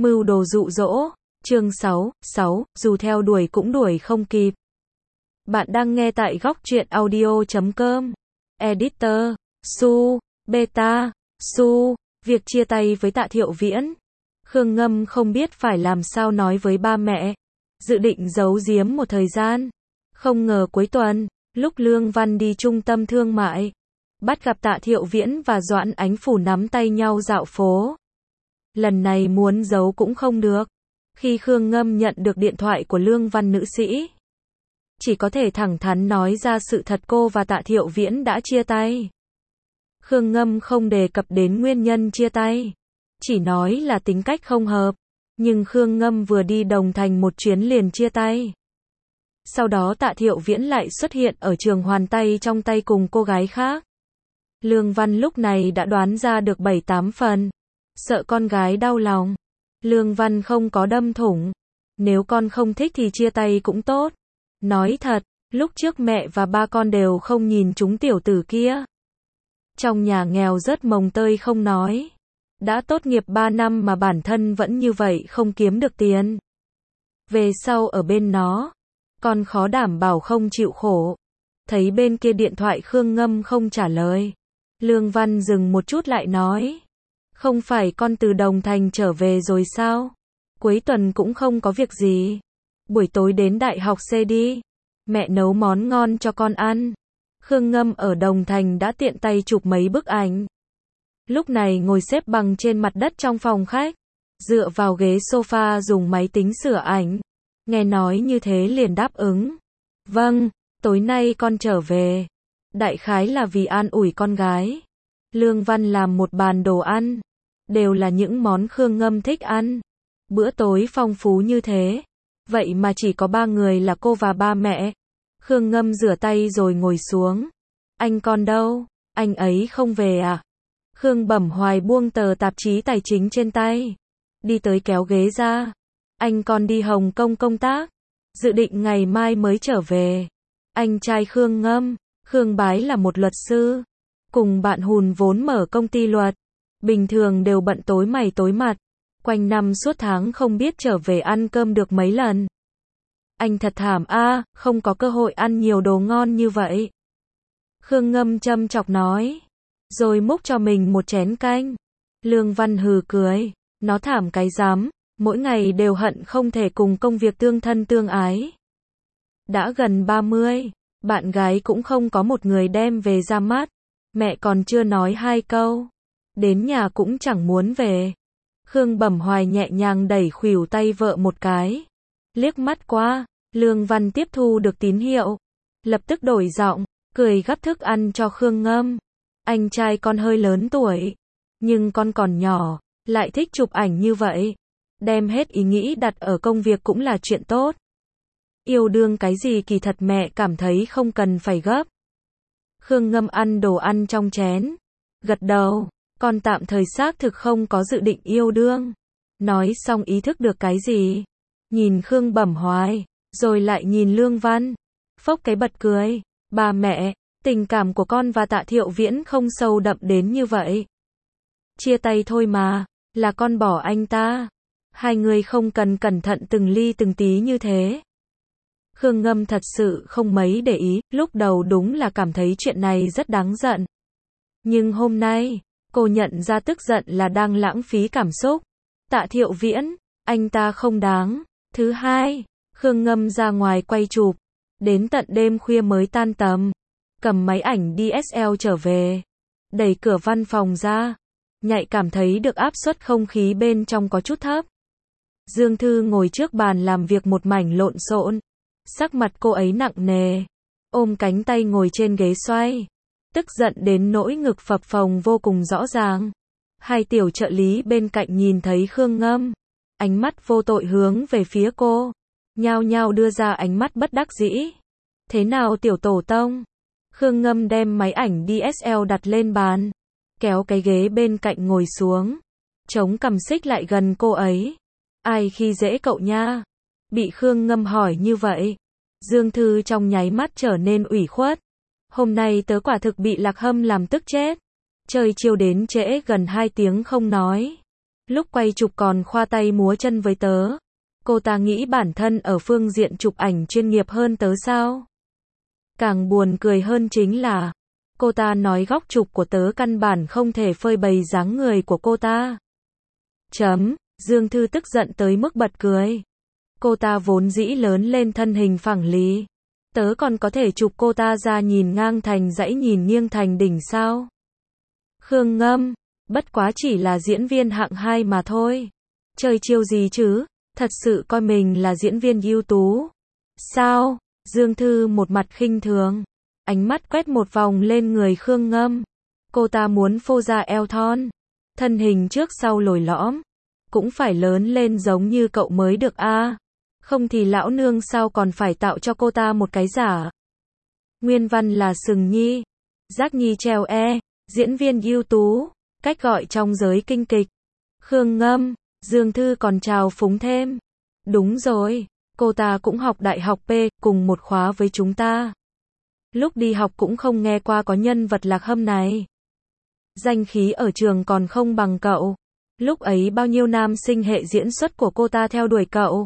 Mưu đồ dụ dỗ. Chương 6, dù theo đuổi cũng đuổi không kịp. Bạn đang nghe tại góc truyện audio.com. Editor, Su, Beta, Su. Việc chia tay với Tạ Thiệu Viễn. Khương Ngâm không biết phải làm sao nói với ba mẹ. Dự định giấu giếm một thời gian. Không ngờ cuối tuần, lúc Lương Văn đi trung tâm thương mại, bắt gặp Tạ Thiệu Viễn và Doãn Ánh Phủ nắm tay nhau dạo phố. Lần này muốn giấu cũng không được. Khi Khương Ngâm nhận được điện thoại của Lương Văn nữ sĩ, chỉ có thể thẳng thắn nói ra sự thật, cô và Tạ Thiệu Viễn đã chia tay. Khương Ngâm không đề cập đến nguyên nhân chia tay, chỉ nói là tính cách không hợp. Nhưng Khương Ngâm vừa đi Đồng Thành một chuyến liền chia tay. Sau đó Tạ Thiệu Viễn lại xuất hiện ở trường hoàn tay trong tay cùng cô gái khác. Lương Văn lúc này đã đoán ra được 7-8 phần. Sợ con gái đau lòng, Lương Văn không có đâm thủng. Nếu con không thích thì chia tay cũng tốt. Nói thật, lúc trước mẹ và ba con đều không nhìn chúng tiểu tử kia. Trong nhà nghèo rớt mồng tơi không nói. Đã tốt nghiệp 3 năm mà bản thân vẫn như vậy, không kiếm được tiền. Về sau ở bên nó, con khó đảm bảo không chịu khổ. Thấy bên kia điện thoại Khương Ngâm không trả lời, Lương Văn dừng một chút lại nói. Không phải con từ Đồng Thành trở về rồi sao? Cuối tuần cũng không có việc gì. Buổi tối đến đại học C đi. Mẹ nấu món ngon cho con ăn. Khương Ngâm ở Đồng Thành đã tiện tay chụp mấy bức ảnh. Lúc này ngồi xếp bằng trên mặt đất trong phòng khách, dựa vào ghế sofa dùng máy tính sửa ảnh. Nghe nói như thế liền đáp ứng. Vâng, tối nay con trở về. Đại khái là vì an ủi con gái. Lương Văn làm một bàn đồ ăn. Đều là những món Khương Ngâm thích ăn. Bữa tối phong phú như thế. Vậy mà chỉ có 3 người là cô và ba mẹ. Khương Ngâm rửa tay rồi ngồi xuống. Anh con đâu? Anh ấy không về à? Khương Bẩm Hoài buông tờ tạp chí tài chính trên tay. Đi tới kéo ghế ra. Anh con đi Hồng Kông công tác. Dự định ngày mai mới trở về. Anh trai Khương Ngâm, Khương Bái là một luật sư. Cùng bạn hùn vốn mở công ty luật. Bình thường đều bận tối mày tối mặt. Quanh năm suốt tháng không biết trở về ăn cơm được mấy lần. Anh thật thảm a, không có cơ hội ăn nhiều đồ ngon như vậy. Khương Ngâm châm chọc nói. Rồi múc cho mình một chén canh. Lương Văn hừ cười. Nó thảm cái dám. Mỗi ngày đều hận không thể cùng công việc tương thân tương ái. Đã gần 30. Bạn gái cũng không có một người đem về ra mắt. Mẹ còn chưa nói 2 câu. Đến nhà cũng chẳng muốn về. Khương Bẩm Hoài nhẹ nhàng đẩy khuỷu tay vợ một cái. Liếc mắt qua, Lương Văn tiếp thu được tín hiệu. Lập tức đổi giọng, cười gắp thức ăn cho Khương Ngâm. Anh trai con hơi lớn tuổi. Nhưng con còn nhỏ, lại thích chụp ảnh như vậy. Đem hết ý nghĩ đặt ở công việc cũng là chuyện tốt. Yêu đương cái gì kỳ thật mẹ cảm thấy không cần phải gấp. Khương Ngâm ăn đồ ăn trong chén. Gật đầu. Con tạm thời xác thực không có dự định yêu đương. Nói xong ý thức được cái gì. Nhìn Khương Bẩm Hoài, rồi lại nhìn Lương Văn. Phốc cái bật cười. Ba mẹ, tình cảm của con và Tạ Thiệu Viễn không sâu đậm đến như vậy. Chia tay thôi mà, là con bỏ anh ta. Hai người không cần cẩn thận từng ly từng tí như thế. Khương Ngâm thật sự không mấy để ý, lúc đầu đúng là cảm thấy chuyện này rất đáng giận. Nhưng hôm nay, cô nhận ra tức giận là đang lãng phí cảm xúc. Tạ Thiệu Viễn, anh ta không đáng. Thứ hai, Khương Ngâm ra ngoài quay chụp. Đến tận đêm khuya mới tan tầm. Cầm máy ảnh DSL trở về. Đẩy cửa văn phòng ra. Nhạy cảm thấy được áp suất không khí bên trong có chút thấp. Dương Thư ngồi trước bàn làm việc một mảnh lộn xộn. Sắc mặt cô ấy nặng nề. Ôm cánh tay ngồi trên ghế xoay. Tức giận đến nỗi ngực phập phồng vô cùng rõ ràng. Hai tiểu trợ lý bên cạnh nhìn thấy Khương Ngâm. Ánh mắt vô tội hướng về phía cô. Nhao nhao đưa ra ánh mắt bất đắc dĩ. Thế nào tiểu tổ tông? Khương Ngâm đem máy ảnh DSL đặt lên bàn. Kéo cái ghế bên cạnh ngồi xuống. Chống cằm xích lại gần cô ấy. Ai khi dễ cậu nha? Bị Khương Ngâm hỏi như vậy. Dương Thư trong nháy mắt trở nên ủy khuất. Hôm nay tớ quả thực bị Lạc Hâm làm tức chết. Chơi chiêu đến trễ gần 2 tiếng không nói. Lúc quay chụp còn khoa tay múa chân với tớ. Cô ta nghĩ bản thân ở phương diện chụp ảnh chuyên nghiệp hơn tớ sao? Càng buồn cười hơn chính là, cô ta nói góc chụp của tớ căn bản không thể phơi bày dáng người của cô ta. Dương Thư tức giận tới mức bật cười. Cô ta vốn dĩ lớn lên thân hình phẳng lì. Tớ còn có thể chụp cô ta ra nhìn ngang thành dãy nhìn nghiêng thành đỉnh sao? Khương Ngâm, bất quá chỉ là diễn viên hạng 2 mà thôi. Chơi chiêu gì chứ? Thật sự coi mình là diễn viên ưu tú. Sao? Dương Thư một mặt khinh thường. Ánh mắt quét một vòng lên người Khương Ngâm. Cô ta muốn phô ra eo thon. Thân hình trước sau lồi lõm. Cũng phải lớn lên giống như cậu mới được a. Không thì lão nương sao còn phải tạo cho cô ta một cái giả. Nguyên văn là Sừng Nhi. Giác Nhi treo diễn viên ưu tú. Cách gọi trong giới kinh kịch. Khương Ngâm, Dương Thư còn chào phúng thêm. Đúng rồi, cô ta cũng học đại học P, cùng một khóa với chúng ta. Lúc đi học cũng không nghe qua có nhân vật Lạc Hâm này. Danh khí ở trường còn không bằng cậu. Lúc ấy bao nhiêu nam sinh hệ diễn xuất của cô ta theo đuổi cậu.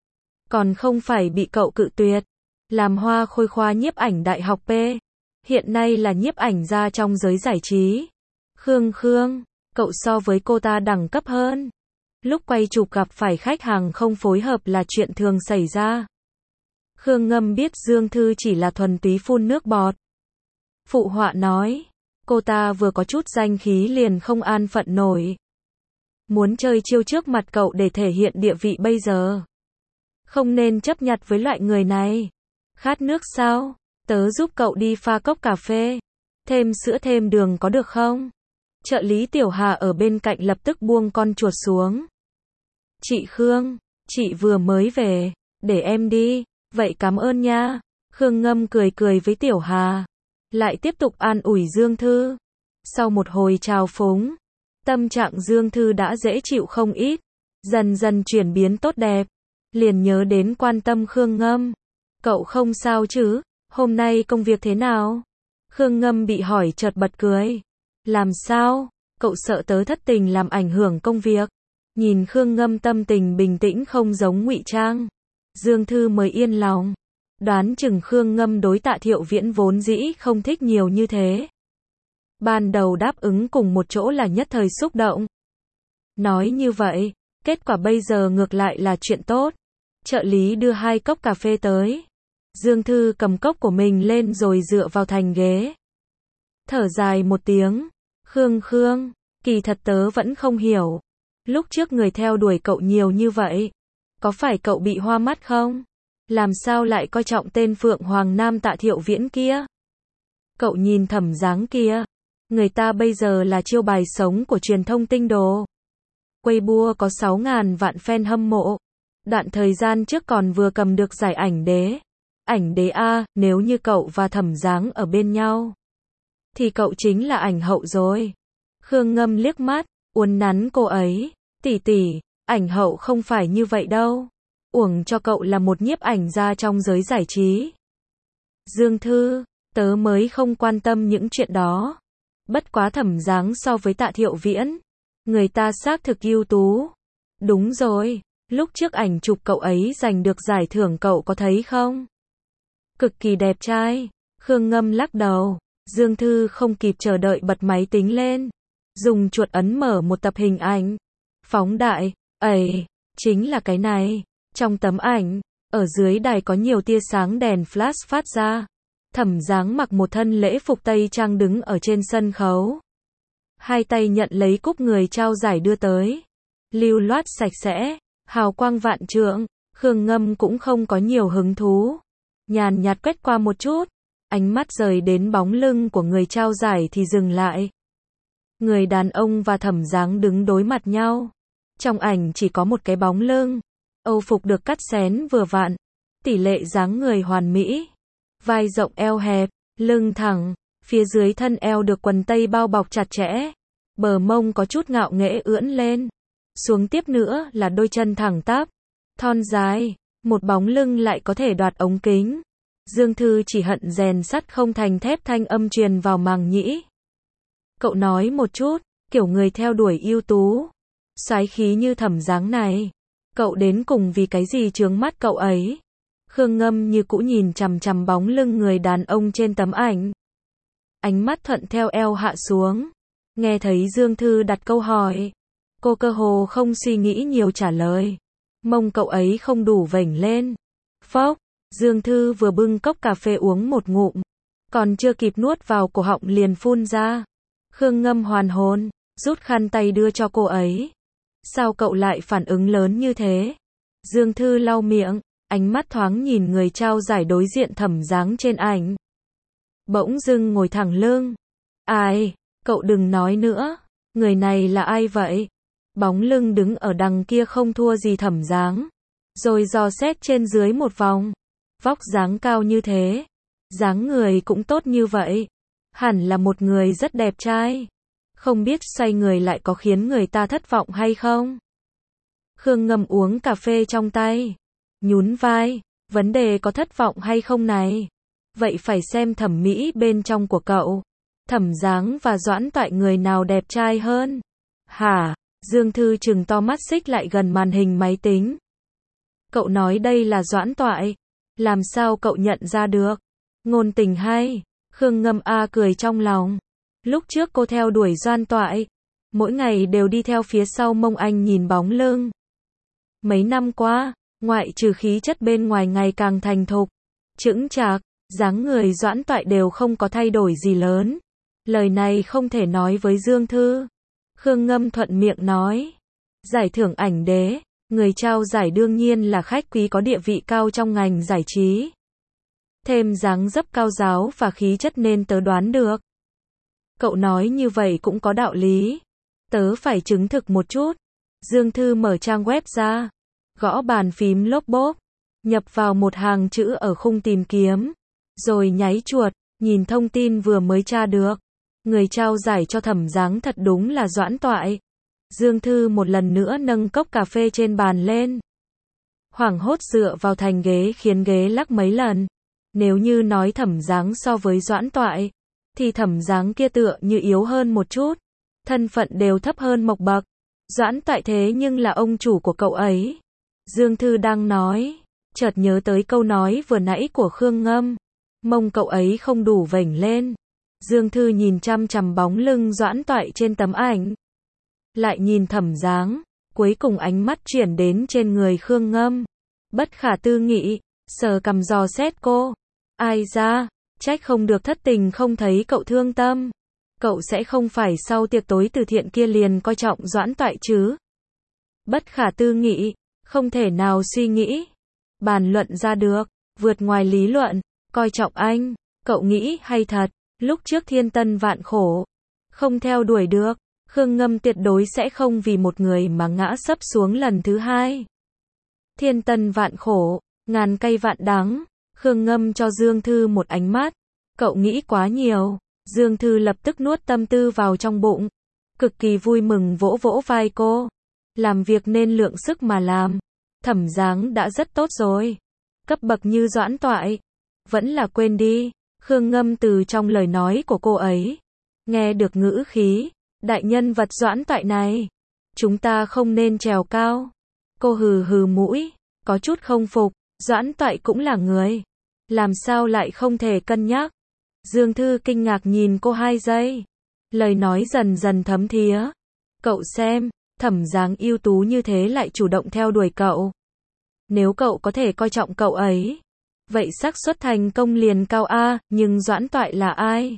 Còn không phải bị cậu cự tuyệt. Làm hoa khôi khoa nhiếp ảnh đại học P. Hiện nay là nhiếp ảnh gia trong giới giải trí. Khương, cậu so với cô ta đẳng cấp hơn. Lúc quay chụp gặp phải khách hàng không phối hợp là chuyện thường xảy ra. Khương Ngâm biết Dương Thư chỉ là thuần túy phun nước bọt. Phụ họa nói, cô ta vừa có chút danh khí liền không an phận nổi. Muốn chơi chiêu trước mặt cậu để thể hiện địa vị bây giờ. Không nên chấp nhặt với loại người này. Khát nước sao? Tớ giúp cậu đi pha cốc cà phê. Thêm sữa thêm đường có được không? Trợ lý Tiểu Hà ở bên cạnh lập tức buông con chuột xuống. Chị Khương, chị vừa mới về, để em đi, vậy cảm ơn nha. Khương Ngâm cười cười với Tiểu Hà, lại tiếp tục an ủi Dương Thư. Sau một hồi chào phúng, tâm trạng Dương Thư đã dễ chịu không ít, dần dần chuyển biến tốt đẹp, liền nhớ đến quan tâm Khương Ngâm. Cậu không sao chứ, hôm nay công việc thế nào? Khương Ngâm bị hỏi chợt bật cười. Làm sao? Cậu sợ tớ thất tình làm ảnh hưởng công việc? Nhìn Khương Ngâm tâm tình bình tĩnh không giống ngụy trang. Dương Thư mới yên lòng. Đoán chừng Khương Ngâm đối Tạ Thiệu Viễn vốn dĩ không thích nhiều như thế. Ban đầu đáp ứng cùng một chỗ là nhất thời xúc động. Nói như vậy, kết quả bây giờ ngược lại là chuyện tốt. Trợ lý đưa 2 cốc cà phê tới. Dương Thư cầm cốc của mình lên rồi dựa vào thành ghế. Thở dài một tiếng. Khương, kỳ thật tớ vẫn không hiểu. Lúc trước người theo đuổi cậu nhiều như vậy. Có phải cậu bị hoa mắt không? Làm sao lại coi trọng tên Phượng Hoàng Nam Tạ Thiệu Viễn kia? Cậu nhìn Thẩm dáng kia. Người ta bây giờ là chiêu bài sống của truyền thông tinh đồ. Weibo có 6.000 vạn fan hâm mộ. Đoạn thời gian trước còn vừa cầm được giải ảnh đế. Ảnh đế A, nếu như cậu và Thẩm dáng ở bên nhau. Thì cậu chính là ảnh hậu rồi. Khương Ngâm liếc mắt, uốn nắn cô ấy. Tỷ, ảnh hậu không phải như vậy đâu. Uổng cho cậu là một nhiếp ảnh gia trong giới giải trí. Dương Thư, tớ mới không quan tâm những chuyện đó. Bất quá Thẩm dáng so với Tạ Thiệu Viễn. Người ta xác thực ưu tú. Đúng rồi, lúc trước ảnh chụp cậu ấy giành được giải thưởng cậu có thấy không? Cực kỳ đẹp trai. Khương Ngâm lắc đầu. Dương Thư không kịp chờ đợi bật máy tính lên. Dùng chuột ấn mở một tập hình ảnh. Phóng đại, chính là cái này. Trong tấm ảnh, ở dưới đài có nhiều tia sáng đèn flash phát ra. Thẩm dáng mặc một thân lễ phục tây trang đứng ở trên sân khấu. 2 tay nhận lấy cúp người trao giải đưa tới. Lưu loát sạch sẽ, hào quang vạn trượng. Khương Ngâm cũng không có nhiều hứng thú. Nhàn nhạt quét qua một chút. Ánh mắt rời đến bóng lưng của người trao giải thì dừng lại. Người đàn ông và Thẩm dáng đứng đối mặt nhau. Trong ảnh chỉ có một cái bóng lưng. Âu phục được cắt xén vừa vặn. Tỷ lệ dáng người hoàn mỹ. Vai rộng eo hẹp, lưng thẳng. Phía dưới thân eo được quần tây bao bọc chặt chẽ. Bờ mông có chút ngạo nghễ ưỡn lên. Xuống tiếp nữa là đôi chân thẳng tắp. Thon dài. Một bóng lưng lại có thể đoạt ống kính. Dương Thư chỉ hận rèn sắt không thành thép thanh âm truyền vào màng nhĩ. Cậu nói một chút, kiểu người theo đuổi ưu tú. Soái khí như Thẩm Giáng này. Cậu đến cùng vì cái gì chướng mắt cậu ấy? Khương Ngâm như cũ nhìn chằm chằm bóng lưng người đàn ông trên tấm ảnh. Ánh mắt thuận theo eo hạ xuống. Nghe thấy Dương Thư đặt câu hỏi. Cô cơ hồ không suy nghĩ nhiều trả lời. Mông cậu ấy không đủ vểnh lên. Phốc, Dương Thư vừa bưng cốc cà phê uống một ngụm. Còn chưa kịp nuốt vào cổ họng liền phun ra. Khương Ngâm hoàn hồn, rút khăn tay đưa cho cô ấy. Sao cậu lại phản ứng lớn như thế? Dương Thư lau miệng, ánh mắt thoáng nhìn người trao giải đối diện Thẩm Giáng trên ảnh. Bỗng dưng ngồi thẳng lưng. Ai? Cậu đừng nói nữa. Người này là ai vậy? Bóng lưng đứng ở đằng kia không thua gì Thẩm Giáng. Rồi dò xét trên dưới một vòng. Vóc dáng cao như thế. Dáng người cũng tốt như vậy. Hẳn là một người rất đẹp trai. Không biết xoay người lại có khiến người ta thất vọng hay không? Khương Ngâm uống cà phê trong tay. Nhún vai. Vấn đề có thất vọng hay không này? Vậy phải xem thẩm mỹ bên trong của cậu. Thẩm Giáng và Doãn Toại người nào đẹp trai hơn? Hả? Dương Thư trừng to mắt xích lại gần màn hình máy tính. Cậu nói đây là Doãn Toại. Làm sao cậu nhận ra được? Ngôn tình hay. Khương Ngâm cười trong lòng. Lúc trước cô theo đuổi Doãn Toại. Mỗi ngày đều đi theo phía sau mông anh nhìn bóng lưng. Mấy năm qua, ngoại trừ khí chất bên ngoài ngày càng thành thục, chững chạc, dáng người Doãn Toại đều không có thay đổi gì lớn. Lời này không thể nói với Dương Thư. Khương Ngâm thuận miệng nói. Giải thưởng ảnh đế, người trao giải đương nhiên là khách quý có địa vị cao trong ngành giải trí. Thêm dáng dấp cao giáo và khí chất nên tớ đoán được. Cậu nói như vậy cũng có đạo lý. Tớ phải chứng thực một chút. Dương Thư mở trang web ra. Gõ bàn phím lốp bốp. Nhập vào một hàng chữ ở khung tìm kiếm. Rồi nháy chuột, nhìn thông tin vừa mới tra được. Người trao giải cho Thẩm Giáng thật đúng là Doãn Toại. Dương Thư một lần nữa nâng cốc cà phê trên bàn lên. Hoảng hốt dựa vào thành ghế khiến ghế lắc mấy lần. Nếu như nói Thẩm Giáng so với Doãn Toại, thì Thẩm Giáng kia tựa như yếu hơn một chút. Thân phận đều thấp hơn một bậc. Doãn Toại thế nhưng là ông chủ của cậu ấy. Dương Thư đang nói, chợt nhớ tới câu nói vừa nãy của Khương Ngâm. Mông cậu ấy không đủ vểnh lên. Dương Thư nhìn chăm chằm bóng lưng Doãn Toại trên tấm ảnh. Lại nhìn Thẩm Giáng, cuối cùng ánh mắt chuyển đến trên người Khương Ngâm. Bất khả tư nghị, sờ cằm dò xét cô. Ai ra, trách không được thất tình không thấy cậu thương tâm. Cậu sẽ không phải sau tiệc tối từ thiện kia liền coi trọng Doãn Toại chứ? Bất khả tư nghị, không thể nào suy nghĩ. Bàn luận ra được, vượt ngoài lý luận, coi trọng anh, cậu nghĩ hay thật, lúc trước thiên tân vạn khổ, không theo đuổi được, Khương Ngâm tuyệt đối sẽ không vì một người mà ngã sấp xuống lần thứ hai. Thiên tân vạn khổ, ngàn cay vạn đắng, Khương Ngâm cho Dương Thư một ánh mắt, cậu nghĩ quá nhiều. Dương Thư lập tức nuốt tâm tư vào trong bụng, cực kỳ vui mừng vỗ vỗ vai cô. Làm việc nên lượng sức mà làm. Thẩm Giáng đã rất tốt rồi. Cấp bậc như Doãn Toại. Vẫn là quên đi. Khương Ngâm từ trong lời nói của cô ấy. Nghe được ngữ khí. Đại nhân vật Doãn Toại này. Chúng ta không nên trèo cao. Cô hừ hừ mũi. Có chút không phục. Doãn Toại cũng là người. Làm sao lại không thể cân nhắc. Dương Thư kinh ngạc nhìn cô 2 giây. Lời nói dần dần thấm thía. Cậu xem, Thẩm Giáng ưu tú như thế lại chủ động theo đuổi cậu. Nếu cậu có thể coi trọng cậu ấy, vậy xác suất thành công liền cao a, nhưng Doãn Toại là ai?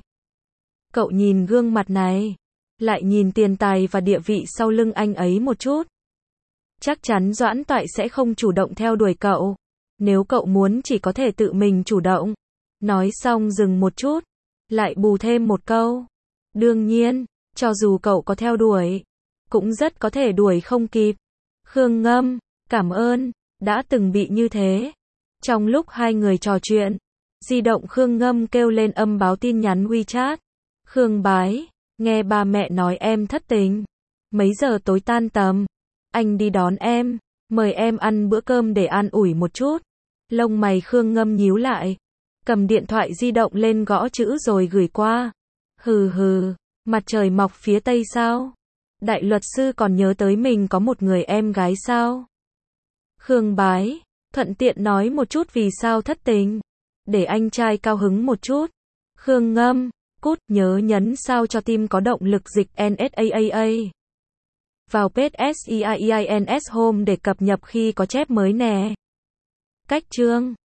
Cậu nhìn gương mặt này, lại nhìn tiền tài và địa vị sau lưng anh ấy một chút. Chắc chắn Doãn Toại sẽ không chủ động theo đuổi cậu. Nếu cậu muốn chỉ có thể tự mình chủ động. Nói xong dừng một chút, lại bù thêm một câu. Đương nhiên, cho dù cậu có theo đuổi, cũng rất có thể đuổi không kịp. Khương Ngâm, cảm ơn, đã từng bị như thế. Trong lúc hai người trò chuyện, di động Khương Ngâm kêu lên âm báo tin nhắn WeChat. Khương Bái, nghe ba mẹ nói em thất tình. Mấy giờ tối tan tầm, anh đi đón em, mời em ăn bữa cơm để an ủi một chút. Lông mày Khương Ngâm nhíu lại. Cầm điện thoại di động lên gõ chữ rồi gửi qua. Hừ hừ, mặt trời mọc phía tây sao? Đại luật sư còn nhớ tới mình có một người em gái sao? Khương Bái, thuận tiện nói một chút vì sao thất tình. Để anh trai cao hứng một chút. Khương Ngâm, cút, nhớ nhấn sao cho tim có động lực dịch NSAAA. Vào page SEIEINS Home để cập nhật khi có chép mới nè. Cách chương